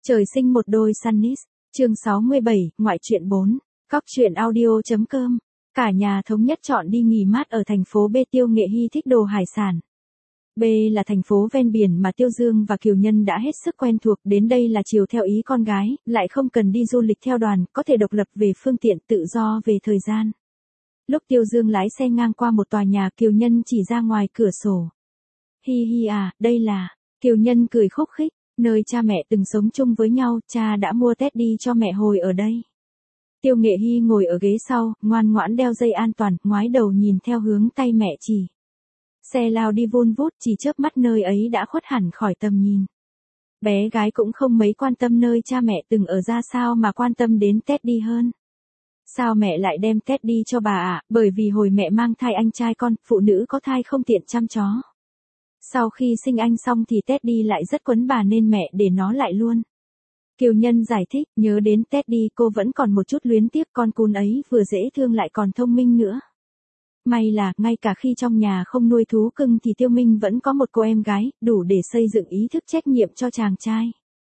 Trời sinh một đôi Sunnis, chương 67, ngoại truyện 4, Cóc truyện audio.com. Cả nhà thống nhất chọn đi nghỉ mát ở thành phố B. Tiêu Nghệ Hy thích đồ hải sản. B là thành phố ven biển mà Tiêu Dương và Kiều Nhân đã hết sức quen thuộc, đến đây là chiều theo ý con gái, lại không cần đi du lịch theo đoàn, có thể độc lập về phương tiện, tự do về thời gian. Lúc Tiêu Dương lái xe ngang qua một tòa nhà, Kiều Nhân chỉ ra ngoài cửa sổ. Hi hi à, đây là... Kiều Nhân cười khúc khích, nơi cha mẹ từng sống chung với nhau, cha đã mua Teddy cho mẹ hồi ở đây. Tiêu Nghệ Hy ngồi ở ghế sau, ngoan ngoãn đeo dây an toàn, ngoái đầu nhìn theo hướng tay mẹ chỉ. Xe lao đi vun vút, chỉ chớp mắt nơi ấy đã khuất hẳn khỏi tầm nhìn. Bé gái cũng không mấy quan tâm nơi cha mẹ từng ở ra sao mà quan tâm đến Teddy hơn. Sao mẹ lại đem Teddy cho bà ạ? Bởi vì hồi mẹ mang thai anh trai con, phụ nữ có thai không tiện chăm chó. Sau khi sinh anh xong thì Teddy lại rất quấn bà nên mẹ để nó lại luôn. Kiều Nhân giải thích, nhớ đến Teddy cô vẫn còn một chút luyến tiếc, con cún ấy vừa dễ thương lại còn thông minh nữa. May là, ngay cả khi trong nhà không nuôi thú cưng thì Tiêu Minh vẫn có một cô em gái, đủ để xây dựng ý thức trách nhiệm cho chàng trai.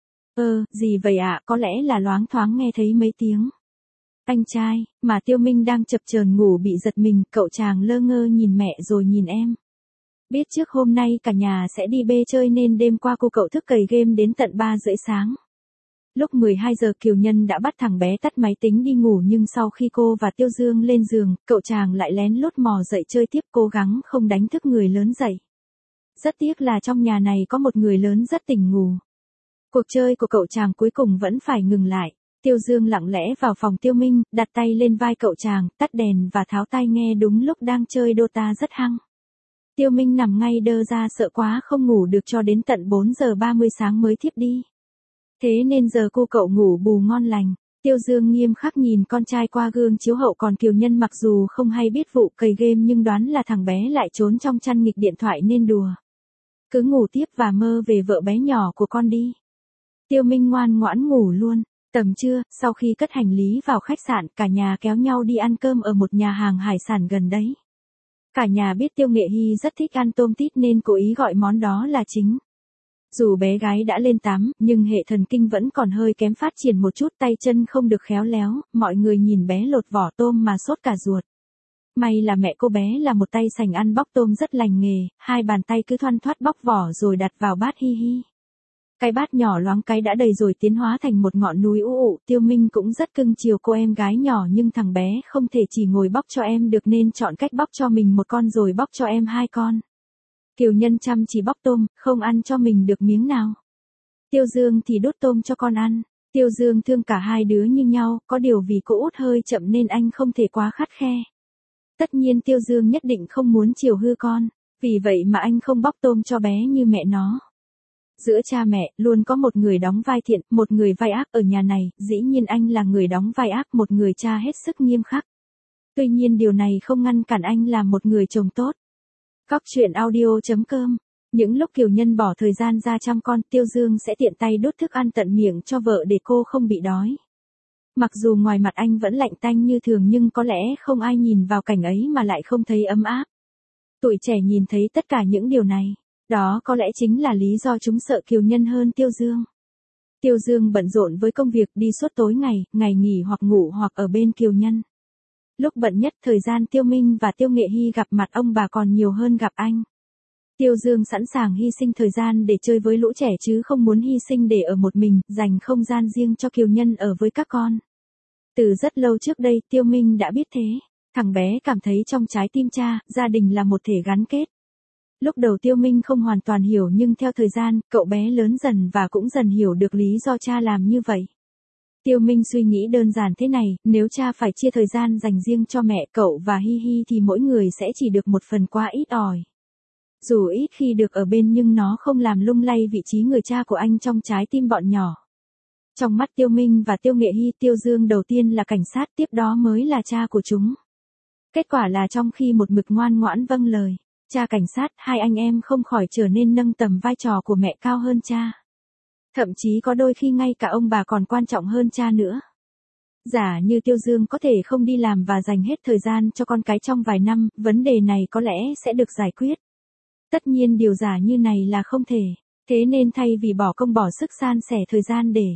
Gì vậy ạ? Có lẽ là loáng thoáng nghe thấy mấy tiếng. Anh trai, mà Tiêu Minh đang chập chờn ngủ bị giật mình, cậu chàng lơ ngơ nhìn mẹ rồi nhìn em. Biết trước hôm nay cả nhà sẽ đi bê chơi nên đêm qua cô cậu thức cày game đến tận 3 rưỡi sáng. Lúc 12 giờ Kiều Nhân đã bắt thằng bé tắt máy tính đi ngủ, nhưng sau khi cô và Tiêu Dương lên giường, cậu chàng lại lén lút mò dậy chơi tiếp, cố gắng không đánh thức người lớn dậy. Rất tiếc là trong nhà này có một người lớn rất tỉnh ngủ. Cuộc chơi của cậu chàng cuối cùng vẫn phải ngừng lại. Tiêu Dương lặng lẽ vào phòng Tiêu Minh, đặt tay lên vai cậu chàng, tắt đèn và tháo tai nghe đúng lúc đang chơi Dota rất hăng. Tiêu Minh nằm ngay đơ ra, sợ quá không ngủ được cho đến tận 4 giờ 30 sáng mới thiếp đi. Thế nên giờ cô cậu ngủ bù ngon lành. Tiêu Dương nghiêm khắc nhìn con trai qua gương chiếu hậu, còn Kiều Nhân mặc dù không hay biết vụ cày game nhưng đoán là thằng bé lại trốn trong chăn nghịch điện thoại nên đùa. Cứ ngủ tiếp và mơ về vợ bé nhỏ của con đi. Tiêu Minh ngoan ngoãn ngủ luôn. Tầm trưa, sau khi cất hành lý vào khách sạn, cả nhà kéo nhau đi ăn cơm ở một nhà hàng hải sản gần đấy. Cả nhà biết Tiêu Nghệ Hy rất thích ăn tôm tít nên cố ý gọi món đó là chính. Dù bé gái đã lên 8, nhưng hệ thần kinh vẫn còn hơi kém phát triển một chút, tay chân không được khéo léo, mọi người nhìn bé lột vỏ tôm mà sốt cả ruột. May là mẹ cô bé là một tay sành ăn bóc tôm rất lành nghề, hai bàn tay cứ thoăn thoắt bóc vỏ rồi đặt vào bát hi hi. Cái bát nhỏ loáng cái đã đầy rồi tiến hóa thành một ngọn núi ụ. Tiêu Minh cũng rất cưng chiều cô em gái nhỏ, nhưng thằng bé không thể chỉ ngồi bóc cho em được nên chọn cách bóc cho mình một con rồi bóc cho em 2 con. Kiều Nhân chăm chỉ bóc tôm, không ăn cho mình được miếng nào. Tiêu Dương thì đốt tôm cho con ăn. Tiêu Dương thương cả hai đứa như nhau, có điều vì cô út hơi chậm nên anh không thể quá khắt khe. Tất nhiên Tiêu Dương nhất định không muốn chiều hư con, vì vậy mà anh không bóc tôm cho bé như mẹ nó. Giữa cha mẹ, luôn có một người đóng vai thiện, một người vai ác. Ở nhà này, dĩ nhiên anh là người đóng vai ác, một người cha hết sức nghiêm khắc. Tuy nhiên điều này không ngăn cản anh làm một người chồng tốt. Cóc truyện audio.com. Những lúc Kiều Nhân bỏ thời gian ra chăm con, Tiêu Dương sẽ tiện tay đút thức ăn tận miệng cho vợ để cô không bị đói. Mặc dù ngoài mặt anh vẫn lạnh tanh như thường nhưng có lẽ không ai nhìn vào cảnh ấy mà lại không thấy ấm áp. Tuổi trẻ nhìn thấy tất cả những điều này. Đó có lẽ chính là lý do chúng sợ Kiều Nhân hơn Tiêu Dương. Tiêu Dương bận rộn với công việc, đi suốt tối ngày nghỉ hoặc ngủ hoặc ở bên Kiều Nhân. Lúc bận nhất, thời gian Tiêu Minh và Tiêu Nghệ Hy gặp mặt ông bà còn nhiều hơn gặp anh. Tiêu Dương sẵn sàng hy sinh thời gian để chơi với lũ trẻ chứ không muốn hy sinh để ở một mình, dành không gian riêng cho Kiều Nhân ở với các con. Từ rất lâu trước đây, Tiêu Minh đã biết thế. Thằng bé cảm thấy trong trái tim cha, gia đình là một thể gắn kết. Lúc đầu Tiêu Minh không hoàn toàn hiểu nhưng theo thời gian, cậu bé lớn dần và cũng dần hiểu được lý do cha làm như vậy. Tiêu Minh suy nghĩ đơn giản thế này, nếu cha phải chia thời gian dành riêng cho mẹ, cậu và Hi Hi thì mỗi người sẽ chỉ được một phần quá ít ỏi. Dù ít khi được ở bên nhưng nó không làm lung lay vị trí người cha của anh trong trái tim bọn nhỏ. Trong mắt Tiêu Minh và Tiêu Nghệ Hy, Tiêu Dương đầu tiên là cảnh sát, tiếp đó mới là cha của chúng. Kết quả là trong khi một mực ngoan ngoãn vâng lời, cha cảnh sát, hai anh em không khỏi trở nên nâng tầm vai trò của mẹ cao hơn cha. Thậm chí có đôi khi ngay cả ông bà còn quan trọng hơn cha nữa. Giả như Tiêu Dương có thể không đi làm và dành hết thời gian cho con cái trong vài năm, vấn đề này có lẽ sẽ được giải quyết. Tất nhiên điều giả như này là không thể. Thế nên thay vì bỏ công bỏ sức san sẻ thời gian để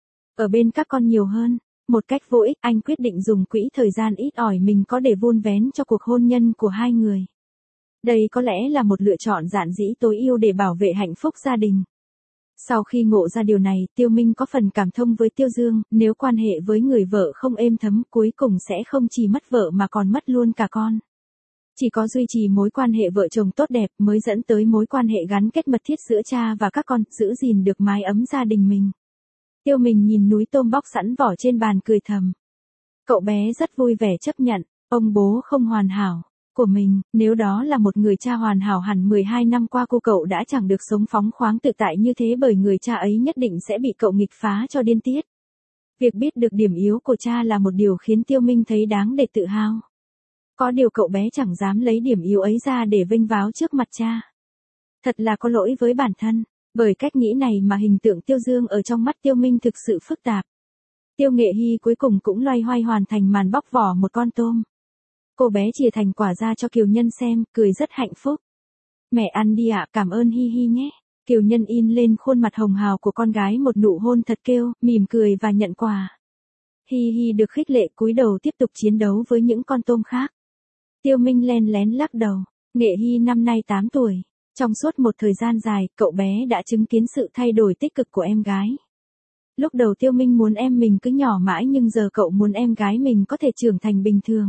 ở bên các con nhiều hơn, một cách vô ích, anh quyết định dùng quỹ thời gian ít ỏi mình có để vun vén cho cuộc hôn nhân của hai người. Đây có lẽ là một lựa chọn giản dĩ tối ưu để bảo vệ hạnh phúc gia đình. Sau khi ngộ ra điều này, Tiêu Minh có phần cảm thông với Tiêu Dương, nếu quan hệ với người vợ không êm thấm, cuối cùng sẽ không chỉ mất vợ mà còn mất luôn cả con. Chỉ có duy trì mối quan hệ vợ chồng tốt đẹp mới dẫn tới mối quan hệ gắn kết mật thiết giữa cha và các con, giữ gìn được mái ấm gia đình mình. Tiêu Minh nhìn núi tôm bóc sẵn vỏ trên bàn cười thầm. Cậu bé rất vui vẻ chấp nhận, ông bố không hoàn hảo của mình, nếu đó là một người cha hoàn hảo hẳn 12 năm qua cô cậu đã chẳng được sống phóng khoáng tự tại như thế, bởi người cha ấy nhất định sẽ bị cậu nghịch phá cho điên tiết. Việc biết được điểm yếu của cha là một điều khiến Tiêu Minh thấy đáng để tự hào. Có điều cậu bé chẳng dám lấy điểm yếu ấy ra để vênh váo trước mặt cha. Thật là có lỗi với bản thân, bởi cách nghĩ này mà hình tượng Tiêu Dương ở trong mắt Tiêu Minh thực sự phức tạp. Tiêu Nghệ Hy cuối cùng cũng loay hoay hoàn thành màn bóc vỏ một con tôm. Cô bé chìa thành quả ra cho Kiều Nhân xem, cười rất hạnh phúc. Mẹ ăn đi ạ, cảm ơn Hi Hi nhé. Kiều Nhân in lên khuôn mặt hồng hào của con gái một nụ hôn thật kêu, mỉm cười và nhận quà. Hi Hi được khích lệ cúi đầu tiếp tục chiến đấu với những con tôm khác. Tiêu Minh len lén lắc đầu, Nghệ Hy năm nay 8 tuổi. Trong suốt một thời gian dài, cậu bé đã chứng kiến sự thay đổi tích cực của em gái. Lúc đầu Tiêu Minh muốn em mình cứ nhỏ mãi, nhưng giờ cậu muốn em gái mình có thể trưởng thành bình thường.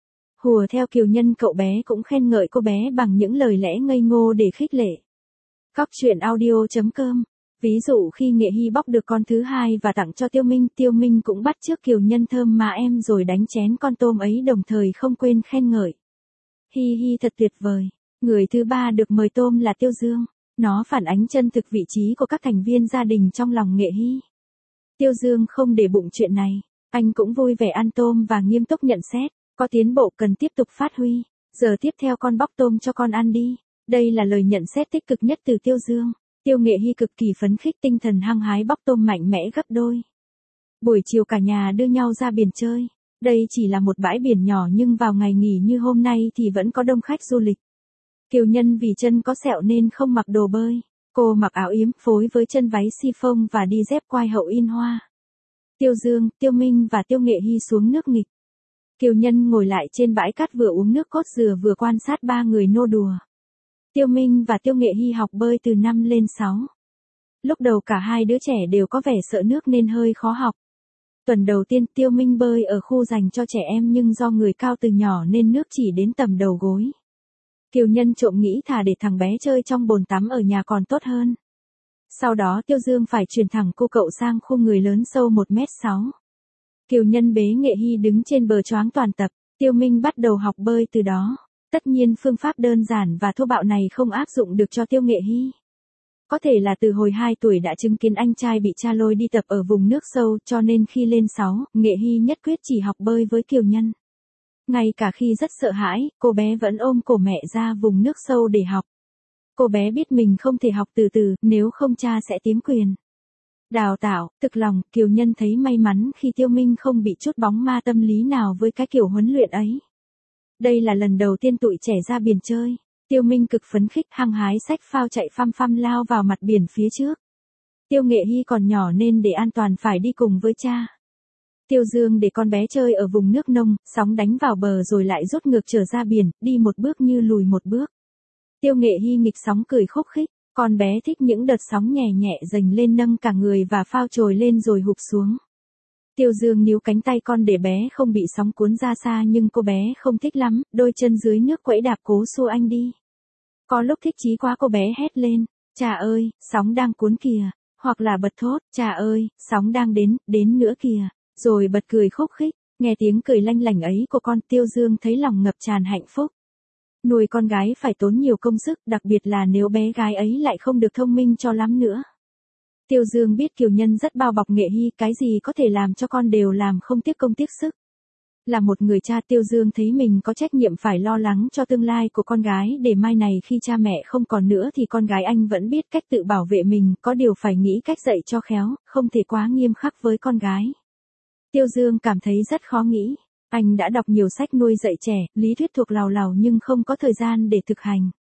Hùa theo Kiều Nhân, cậu bé cũng khen ngợi cô bé bằng những lời lẽ ngây ngô để khích lệ. Cóc truyện audio.com. Ví dụ khi Nghệ Hy bóc được con thứ hai và tặng cho Tiêu Minh cũng bắt chước Kiều Nhân thơm má em rồi đánh chén con tôm ấy, đồng thời không quên khen ngợi. Hi Hi thật tuyệt vời. Người thứ ba được mời tôm là Tiêu Dương. Nó phản ánh chân thực vị trí của các thành viên gia đình trong lòng Nghệ Hy. Tiêu Dương không để bụng chuyện này. Anh cũng vui vẻ ăn tôm và nghiêm túc nhận xét. Có tiến bộ cần tiếp tục phát huy. Giờ tiếp theo con bóc tôm cho con ăn đi. Đây là lời nhận xét tích cực nhất từ Tiêu Dương. Tiêu Nghệ Hy cực kỳ phấn khích, tinh thần hăng hái bóc tôm mạnh mẽ gấp đôi. Buổi chiều cả nhà đưa nhau ra biển chơi. Đây chỉ là một bãi biển nhỏ nhưng vào ngày nghỉ như hôm nay thì vẫn có đông khách du lịch. Kiều Nhân vì chân có sẹo nên không mặc đồ bơi. Cô mặc áo yếm phối với chân váy chiffon và đi dép quai hậu in hoa. Tiêu Dương, Tiêu Minh và Tiêu Nghệ Hy xuống nước nghịch. Kiều Nhân ngồi lại trên bãi cát vừa uống nước cốt dừa vừa quan sát ba người nô đùa. Tiêu Minh và Tiêu Nghệ Hy học bơi từ 5 lên 6. Lúc đầu cả hai đứa trẻ đều có vẻ sợ nước nên hơi khó học. Tuần đầu tiên Tiêu Minh bơi ở khu dành cho trẻ em nhưng do người cao từ nhỏ nên nước chỉ đến tầm đầu gối. Kiều Nhân trộm nghĩ thà để thằng bé chơi trong bồn tắm ở nhà còn tốt hơn. Sau đó Tiêu Dương phải truyền thẳng cô cậu sang khu người lớn sâu 1m6. Kiều Nhân bế Nghệ Hy đứng trên bờ choáng toàn tập, Tiêu Minh bắt đầu học bơi từ đó. Tất nhiên phương pháp đơn giản và thô bạo này không áp dụng được cho Tiêu Nghệ Hy. Có thể là từ hồi 2 tuổi đã chứng kiến anh trai bị cha lôi đi tập ở vùng nước sâu, cho nên khi lên 6, Nghệ Hy nhất quyết chỉ học bơi với Kiều Nhân. Ngay cả khi rất sợ hãi, cô bé vẫn ôm cổ mẹ ra vùng nước sâu để học. Cô bé biết mình không thể học từ từ, nếu không cha sẽ tiếm quyền. Đào tạo, thực lòng, Kiều Nhân thấy may mắn khi Tiêu Minh không bị chút bóng ma tâm lý nào với cái kiểu huấn luyện ấy. Đây là lần đầu tiên tụi trẻ ra biển chơi. Tiêu Minh cực phấn khích, hăng hái xách phao chạy phăm phăm lao vào mặt biển phía trước. Tiêu Nghệ Hy còn nhỏ nên để an toàn phải đi cùng với cha. Tiêu Dương để con bé chơi ở vùng nước nông, sóng đánh vào bờ rồi lại rút ngược trở ra biển, đi một bước như lùi một bước. Tiêu Nghệ Hy nghịch sóng cười khúc khích, con bé thích những đợt sóng nhẹ nhẹ dành lên nâng cả người và phao trồi lên rồi hụp xuống. Tiêu Dương níu cánh tay con để bé không bị sóng cuốn ra xa nhưng cô bé không thích lắm, đôi chân dưới nước quẫy đạp cố xua anh đi. Có lúc thích chí quá cô bé hét lên, cha ơi, sóng đang cuốn kìa, hoặc là bật thốt, cha ơi, sóng đang đến nữa kìa, rồi bật cười khúc khích, nghe tiếng cười lanh lảnh ấy của con Tiêu Dương thấy lòng ngập tràn hạnh phúc. Nuôi con gái phải tốn nhiều công sức, đặc biệt là nếu bé gái ấy lại không được thông minh cho lắm nữa. Tiêu Dương biết Kiều Nhân rất bao bọc Nghệ Hy, cái gì có thể làm cho con đều làm không tiếc công tiếc sức. Là một người cha, Tiêu Dương thấy mình có trách nhiệm phải lo lắng cho tương lai của con gái để mai này khi cha mẹ không còn nữa thì con gái anh vẫn biết cách tự bảo vệ mình, có điều phải nghĩ cách dạy cho khéo, không thể quá nghiêm khắc với con gái. Tiêu Dương cảm thấy rất khó nghĩ. Anh đã đọc nhiều sách nuôi dạy trẻ, lý thuyết thuộc lào lào nhưng không có thời gian để thực hành.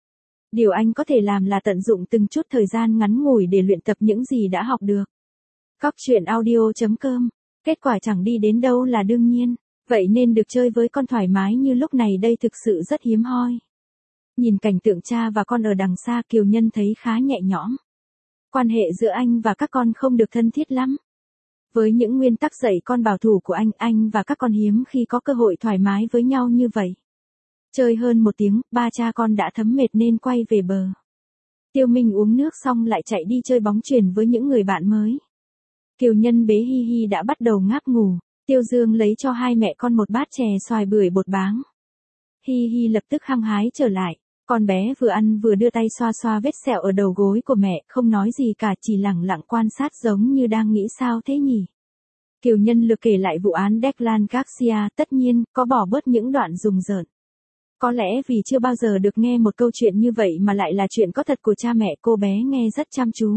Điều anh có thể làm là tận dụng từng chút thời gian ngắn ngủi để luyện tập những gì đã học được. Cóc truyện audio.com. Kết quả chẳng đi đến đâu là đương nhiên, vậy nên được chơi với con thoải mái như lúc này đây thực sự rất hiếm hoi. Nhìn cảnh tượng cha và con ở đằng xa, Kiều Nhân thấy khá nhẹ nhõm. Quan hệ giữa anh và các con không được thân thiết lắm. Với những nguyên tắc dạy con bảo thủ của anh và các con hiếm khi có cơ hội thoải mái với nhau như vậy. Chơi hơn một tiếng, ba cha con đã thấm mệt nên quay về bờ. Tiêu Minh uống nước xong lại chạy đi chơi bóng chuyền với những người bạn mới. Kiều Nhân bế Hi Hi đã bắt đầu ngáp ngủ. Tiêu Dương lấy cho hai mẹ con một bát chè xoài bưởi bột báng. Hi Hi lập tức hăng hái trở lại. Con bé vừa ăn vừa đưa tay xoa xoa vết sẹo ở đầu gối của mẹ, không nói gì cả, chỉ lẳng lặng quan sát giống như đang nghĩ sao thế nhỉ. Kiều Nhân lược kể lại vụ án Declan Garcia, tất nhiên, có bỏ bớt những đoạn rùng rợn. Có lẽ vì chưa bao giờ được nghe một câu chuyện như vậy mà lại là chuyện có thật của cha mẹ, cô bé nghe rất chăm chú.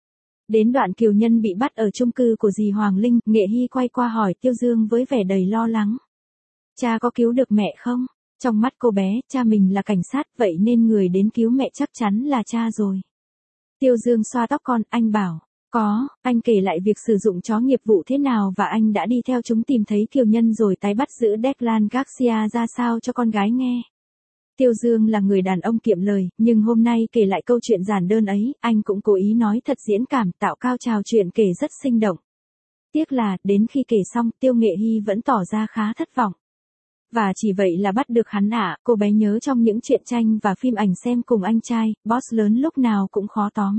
Đến đoạn Kiều Nhân bị bắt ở chung cư của dì Hoàng Linh, Nghệ Hy quay qua hỏi Tiêu Dương với vẻ đầy lo lắng. Cha có cứu được mẹ không? Trong mắt cô bé, cha mình là cảnh sát, vậy nên người đến cứu mẹ chắc chắn là cha rồi. Tiêu Dương xoa tóc con, anh bảo, có, anh kể lại việc sử dụng chó nghiệp vụ thế nào và anh đã đi theo chúng tìm thấy Kiều Nhân rồi tái bắt giữ Declan Garcia ra sao cho con gái nghe. Tiêu Dương là người đàn ông kiệm lời, nhưng hôm nay kể lại câu chuyện giản đơn ấy, anh cũng cố ý nói thật diễn cảm, tạo cao trào chuyện kể rất sinh động. Tiếc là, đến khi kể xong, Tiêu Nghệ Hy vẫn tỏ ra khá thất vọng. Và chỉ vậy là bắt được hắn ạ, cô bé nhớ trong những truyện tranh và phim ảnh xem cùng anh trai, boss lớn lúc nào cũng khó tóm.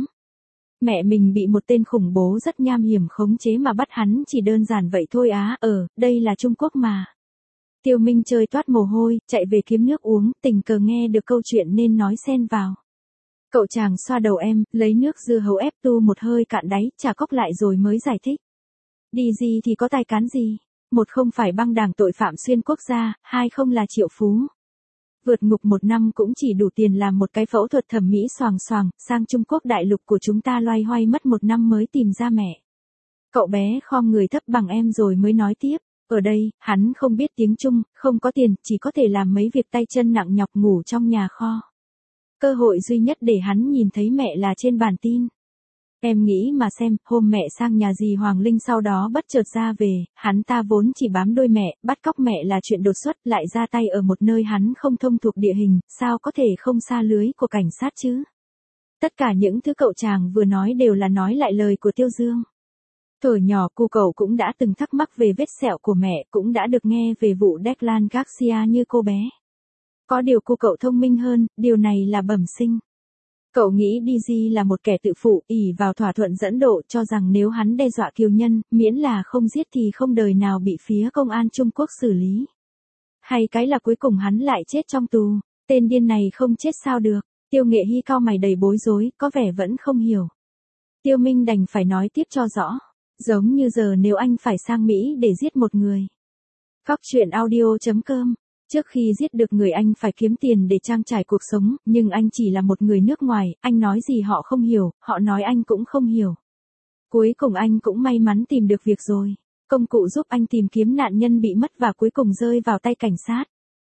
Mẹ mình bị một tên khủng bố rất nham hiểm khống chế mà bắt hắn chỉ đơn giản vậy thôi á, đây là Trung Quốc mà. Tiêu Minh chơi toát mồ hôi, chạy về kiếm nước uống, tình cờ nghe được câu chuyện nên nói xen vào. Cậu chàng xoa đầu em, lấy nước dưa hấu ép tu một hơi cạn đáy, trả cốc lại rồi mới giải thích. Đi gì thì có tài cán gì? Một không phải băng đảng tội phạm xuyên quốc gia, hai không là triệu phú. Vượt ngục 1 năm cũng chỉ đủ tiền làm một cái phẫu thuật thẩm mỹ xoàng xoàng, sang Trung Quốc đại lục của chúng ta loay hoay mất 1 năm mới tìm ra mẹ. Cậu bé khom người thấp bằng em rồi mới nói tiếp. Ở đây, hắn không biết tiếng Trung, không có tiền, chỉ có thể làm mấy việc tay chân nặng nhọc ngủ trong nhà kho. Cơ hội duy nhất để hắn nhìn thấy mẹ là trên bản tin. Em nghĩ mà xem, hôm mẹ sang nhà dì Hoàng Linh sau đó bất chợt ra về, hắn ta vốn chỉ bám đuôi mẹ, bắt cóc mẹ là chuyện đột xuất, lại ra tay ở một nơi hắn không thông thuộc địa hình, sao có thể không xa lưới của cảnh sát chứ? Tất cả những thứ cậu chàng vừa nói đều là nói lại lời của Tiêu Dương. Thuở nhỏ cô cậu cũng đã từng thắc mắc về vết sẹo của mẹ, cũng đã được nghe về vụ Declan Garcia như cô bé. Có điều cô cậu thông minh hơn, điều này là bẩm sinh. Cậu nghĩ DG là một kẻ tự phụ, ỷ vào thỏa thuận dẫn độ, cho rằng nếu hắn đe dọa Kiều Nhân, miễn là không giết thì không đời nào bị phía công an Trung Quốc xử lý. Hay cái là cuối cùng hắn lại chết trong tù, tên điên này không chết sao được. Tiêu Nghệ Hy cau mày đầy bối rối, có vẻ vẫn không hiểu. Tiêu Minh đành phải nói tiếp cho rõ. Giống như giờ nếu anh phải sang Mỹ để giết một người. Cóc truyện audio.com. Trước khi giết được người anh phải kiếm tiền để trang trải cuộc sống, nhưng anh chỉ là một người nước ngoài, anh nói gì họ không hiểu, họ nói anh cũng không hiểu. Cuối cùng anh cũng may mắn tìm được việc rồi. Công cụ giúp anh tìm kiếm nạn nhân bị mất và cuối cùng rơi vào tay cảnh sát.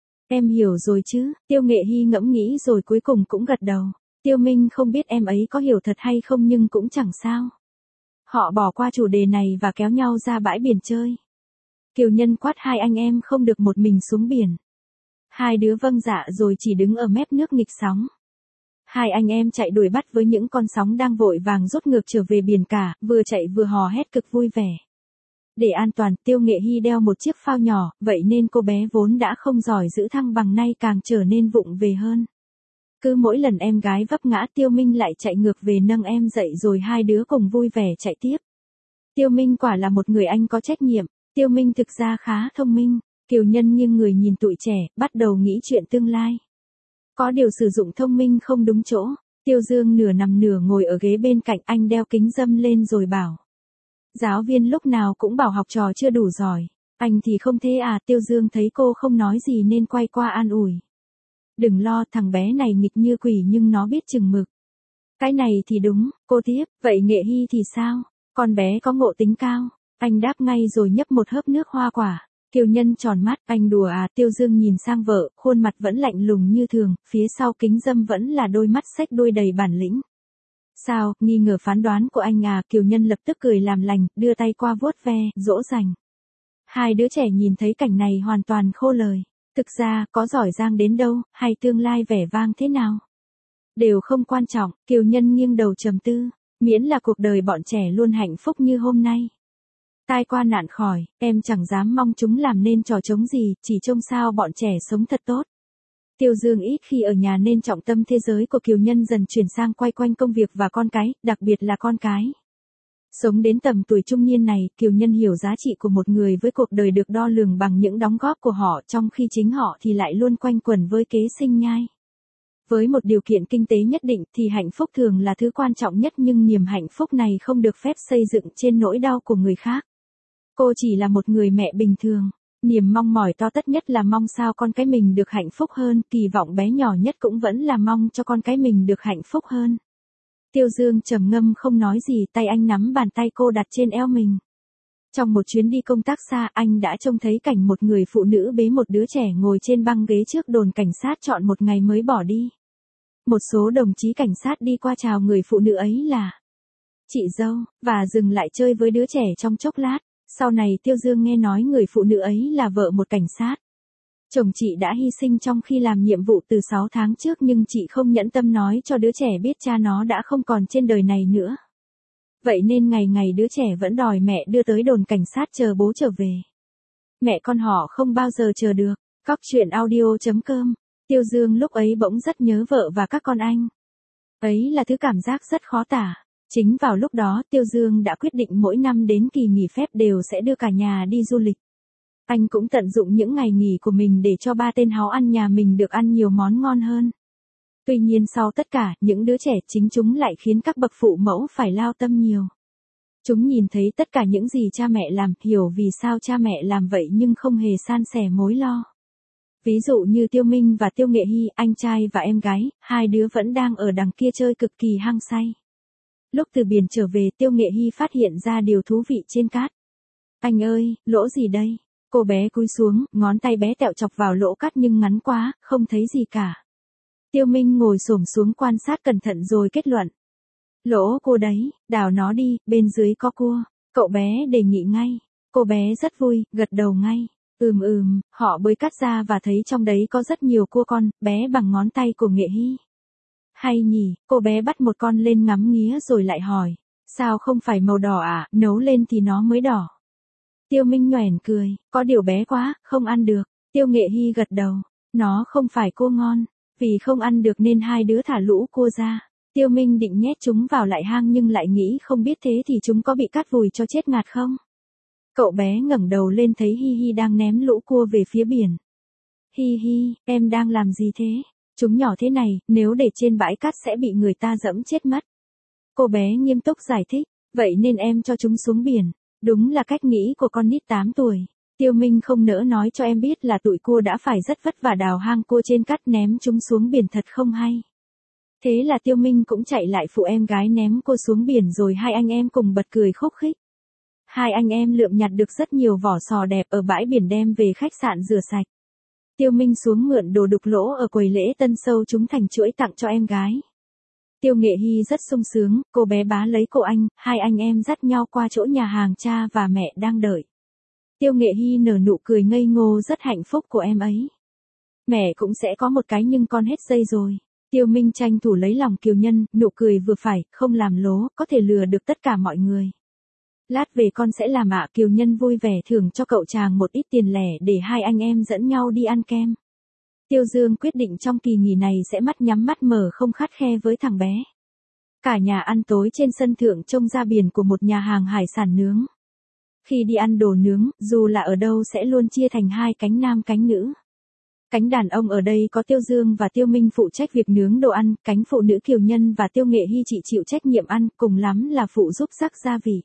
Em hiểu rồi chứ, Tiêu Nghệ Hy ngẫm nghĩ rồi cuối cùng cũng gật đầu. Tiêu Minh không biết em ấy có hiểu thật hay không nhưng cũng chẳng sao. Họ bỏ qua chủ đề này và kéo nhau ra bãi biển chơi. Kiều Nhân quát hai anh em không được một mình xuống biển. Hai đứa vâng dạ rồi chỉ đứng ở mép nước nghịch sóng. Hai anh em chạy đuổi bắt với những con sóng đang vội vàng rút ngược trở về biển cả, vừa chạy vừa hò hét cực vui vẻ. Để an toàn, Tiêu Nghệ Hy đeo một chiếc phao nhỏ, vậy nên cô bé vốn đã không giỏi giữ thăng bằng nay càng trở nên vụng về hơn. Cứ mỗi lần em gái vấp ngã Tiêu Minh lại chạy ngược về nâng em dậy rồi hai đứa cùng vui vẻ chạy tiếp. Tiêu Minh quả là một người anh có trách nhiệm, Tiêu Minh thực ra khá thông minh. Kiều Nhân nghiêng người nhìn tụi trẻ, bắt đầu nghĩ chuyện tương lai. Có điều sử dụng thông minh không đúng chỗ. Tiêu Dương nửa nằm nửa ngồi ở ghế bên cạnh, anh đeo kính râm lên rồi bảo. Giáo viên lúc nào cũng bảo học trò chưa đủ giỏi. Anh thì không thế à? Tiêu Dương thấy cô không nói gì nên quay qua an ủi. Đừng lo, thằng bé này nghịch như quỷ nhưng nó biết chừng mực. Cái này thì đúng, cô tiếp, vậy Nghệ Hy thì sao? Con bé có ngộ tính cao. Anh đáp ngay rồi nhấp một hớp nước hoa quả. Kiều Nhân tròn mắt, anh đùa à? Tiêu Dương nhìn sang vợ, khuôn mặt vẫn lạnh lùng như thường, phía sau kính râm vẫn là đôi mắt xách đuôi đầy bản lĩnh. Sao, nghi ngờ phán đoán của anh à? Kiều Nhân lập tức cười làm lành, đưa tay qua vuốt ve, dỗ dành. Hai đứa trẻ nhìn thấy cảnh này hoàn toàn khô lời. Thực ra, có giỏi giang đến đâu, hay tương lai vẻ vang thế nào, đều không quan trọng. Kiều Nhân nghiêng đầu trầm tư, miễn là cuộc đời bọn trẻ luôn hạnh phúc như hôm nay. Tai qua nạn khỏi, em chẳng dám mong chúng làm nên trò trống gì, chỉ trông sao bọn trẻ sống thật tốt. Tiêu Dương ít khi ở nhà nên trọng tâm thế giới của Kiều Nhân dần chuyển sang quay quanh công việc và con cái, đặc biệt là con cái. Sống đến tầm tuổi trung niên này, Kiều Nhân hiểu giá trị của một người với cuộc đời được đo lường bằng những đóng góp của họ, trong khi chính họ thì lại luôn quanh quẩn với kế sinh nhai. Với một điều kiện kinh tế nhất định thì hạnh phúc thường là thứ quan trọng nhất, nhưng niềm hạnh phúc này không được phép xây dựng trên nỗi đau của người khác. Cô chỉ là một người mẹ bình thường. Niềm mong mỏi to tất nhất là mong sao con cái mình được hạnh phúc hơn, kỳ vọng bé nhỏ nhất cũng vẫn là mong cho con cái mình được hạnh phúc hơn. Tiêu Dương trầm ngâm không nói gì, tay anh nắm bàn tay cô đặt trên eo mình. Trong một chuyến đi công tác xa, anh đã trông thấy cảnh một người phụ nữ bế một đứa trẻ ngồi trên băng ghế trước đồn cảnh sát trọn một ngày mới bỏ đi. Một số đồng chí cảnh sát đi qua chào người phụ nữ ấy là chị dâu, và dừng lại chơi với đứa trẻ trong chốc lát. Sau này Tiêu Dương nghe nói người phụ nữ ấy là vợ một cảnh sát. Chồng chị đã hy sinh trong khi làm nhiệm vụ từ 6 tháng trước, nhưng chị không nhẫn tâm nói cho đứa trẻ biết cha nó đã không còn trên đời này nữa. Vậy nên ngày ngày đứa trẻ vẫn đòi mẹ đưa tới đồn cảnh sát chờ bố trở về. Mẹ con họ không bao giờ chờ được. Cóc truyện audio.com. Tiêu Dương lúc ấy bỗng rất nhớ vợ và các con anh. Ấy là thứ cảm giác rất khó tả. Chính vào lúc đó Tiêu Dương đã quyết định mỗi năm đến kỳ nghỉ phép đều sẽ đưa cả nhà đi du lịch. Anh cũng tận dụng những ngày nghỉ của mình để cho ba tên háu ăn nhà mình được ăn nhiều món ngon hơn. Tuy nhiên sau tất cả, những đứa trẻ chính chúng lại khiến các bậc phụ mẫu phải lao tâm nhiều. Chúng nhìn thấy tất cả những gì cha mẹ làm, hiểu vì sao cha mẹ làm vậy nhưng không hề san sẻ mối lo. Ví dụ như Tiêu Minh và Tiêu Nghệ Hy, anh trai và em gái, hai đứa vẫn đang ở đằng kia chơi cực kỳ hăng say. Lúc từ biển trở về, Tiêu Nghệ Hy phát hiện ra điều thú vị trên cát. Anh ơi, lỗ gì đây? Cô bé cúi xuống, ngón tay bé tẹo chọc vào lỗ cát nhưng ngắn quá, không thấy gì cả. Tiêu Minh ngồi xổm xuống quan sát cẩn thận rồi kết luận. Lỗ cô đấy, đào nó đi, bên dưới có cua. Cậu bé đề nghị ngay. Cô bé rất vui, gật đầu ngay. Họ bới cát ra và thấy trong đấy có rất nhiều cua con, bé bằng ngón tay của Nghệ Hy. Hay nhỉ, cô bé bắt một con lên ngắm nghía rồi lại hỏi. Sao không phải màu đỏ à, nấu lên thì nó mới đỏ. Tiêu Minh nhoẻn cười, có điều bé quá, không ăn được. Tiêu Nghệ Hy gật đầu, nó không phải cua ngon, vì không ăn được nên hai đứa thả lũ cua ra. Tiêu Minh định nhét chúng vào lại hang nhưng lại nghĩ không biết thế thì chúng có bị cát vùi cho chết ngạt không. Cậu bé ngẩng đầu lên thấy Hi Hi đang ném lũ cua về phía biển. Hi Hi, em đang làm gì thế? Chúng nhỏ thế này, nếu để trên bãi cát sẽ bị người ta dẫm chết mất. Cô bé nghiêm túc giải thích, vậy nên em cho chúng xuống biển. Đúng là cách nghĩ của con nít 8 tuổi. Tiêu Minh không nỡ nói cho em biết là tụi cua đã phải rất vất vả đào hang cua trên cát ném chúng xuống biển thật không hay. Thế là Tiêu Minh cũng chạy lại phụ em gái ném cua xuống biển rồi hai anh em cùng bật cười khúc khích. Hai anh em lượm nhặt được rất nhiều vỏ sò đẹp ở bãi biển đem về khách sạn rửa sạch. Tiêu Minh xuống mượn đồ đục lỗ ở quầy lễ tân sâu chúng thành chuỗi tặng cho em gái. Tiêu Nghệ Hy rất sung sướng, cô bé bá lấy cổ anh, hai anh em dắt nhau qua chỗ nhà hàng cha và mẹ đang đợi. Tiêu Nghệ Hy nở nụ cười ngây ngô rất hạnh phúc của em ấy. Mẹ cũng sẽ có một cái nhưng con hết dây rồi. Tiêu Minh tranh thủ lấy lòng Kiều Nhân, nụ cười vừa phải, không làm lố, có thể lừa được tất cả mọi người. Lát về con sẽ làm ạ. Kiều Nhân vui vẻ thưởng cho cậu chàng một ít tiền lẻ để hai anh em dẫn nhau đi ăn kem. Tiêu Dương quyết định trong kỳ nghỉ này sẽ mắt nhắm mắt mở không khắt khe với thằng bé. Cả nhà ăn tối trên sân thượng trông ra biển của một nhà hàng hải sản nướng. Khi đi ăn đồ nướng, dù là ở đâu sẽ luôn chia thành hai cánh nam cánh nữ. Cánh đàn ông ở đây có Tiêu Dương và Tiêu Minh phụ trách việc nướng đồ ăn, cánh phụ nữ Kiều Nhân và Tiêu Nghệ Hy chỉ chịu trách nhiệm ăn, cùng lắm là phụ giúp rắc gia vị.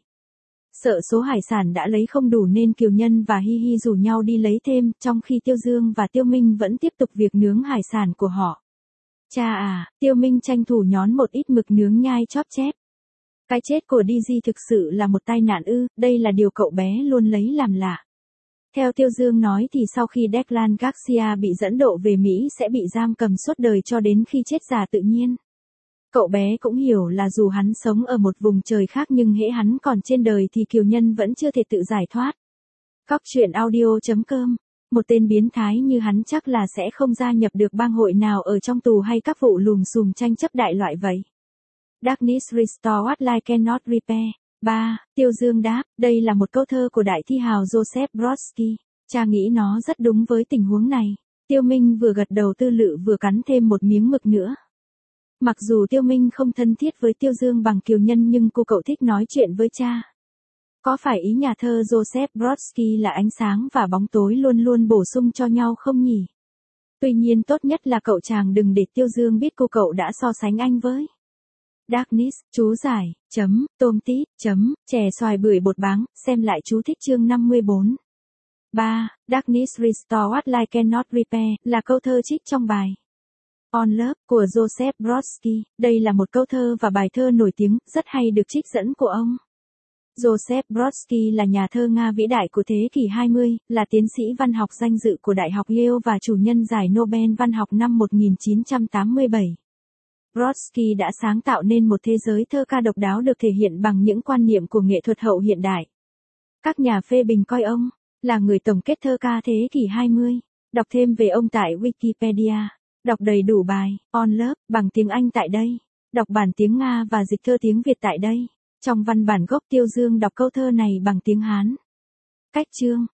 Sợ số hải sản đã lấy không đủ nên Kiều Nhân và Hi Hi rủ nhau đi lấy thêm, trong khi Tiêu Dương và Tiêu Minh vẫn tiếp tục việc nướng hải sản của họ. Cha à, Tiêu Minh tranh thủ nhón một ít mực nướng nhai chóp chép. Cái chết của Di thực sự là một tai nạn ư, đây là điều cậu bé luôn lấy làm lạ. Theo Tiêu Dương nói thì sau khi Declan Garcia bị dẫn độ về Mỹ sẽ bị giam cầm suốt đời cho đến khi chết già tự nhiên. Cậu bé cũng hiểu là dù hắn sống ở một vùng trời khác nhưng hễ hắn còn trên đời thì Kiều Nhân vẫn chưa thể tự giải thoát. Cóc truyện audio.com. Một tên biến thái như hắn chắc là sẽ không gia nhập được bang hội nào ở trong tù hay các vụ lùm xùm tranh chấp đại loại vậy. Darkness restore what light cannot repair. 3. Tiêu Dương đáp, đây là một câu thơ của đại thi hào Joseph Brodsky. Cha nghĩ nó rất đúng với tình huống này. Tiêu Minh vừa gật đầu tư lự vừa cắn thêm một miếng mực nữa. Mặc dù Tiêu Minh không thân thiết với Tiêu Dương bằng Kiều Nhân nhưng cô cậu thích nói chuyện với cha. Có phải ý nhà thơ Joseph Brodsky là ánh sáng và bóng tối luôn luôn bổ sung cho nhau không nhỉ? Tuy nhiên tốt nhất là cậu chàng đừng để Tiêu Dương biết cô cậu đã so sánh anh với Darkness, chú giải, tôm tít, chè xoài bưởi bột báng, xem lại chú thích chương 54. 3. Darkness restore what light cannot repair, là câu thơ trích trong bài On Love của Joseph Brodsky. Đây là một câu thơ và bài thơ nổi tiếng, rất hay được trích dẫn của ông. Joseph Brodsky là nhà thơ Nga vĩ đại của thế kỷ 20, là tiến sĩ văn học danh dự của Đại học Yale và chủ nhân giải Nobel văn học năm 1987. Brodsky đã sáng tạo nên một thế giới thơ ca độc đáo được thể hiện bằng những quan niệm của nghệ thuật hậu hiện đại. Các nhà phê bình coi ông là người tổng kết thơ ca thế kỷ 20. Đọc thêm về ông tại Wikipedia. Đọc đầy đủ bài On Love bằng tiếng Anh tại đây. Đọc bản tiếng Nga và dịch thơ tiếng Việt tại đây. Trong văn bản gốc Tiêu Dương đọc câu thơ này bằng tiếng Hán. Cách chương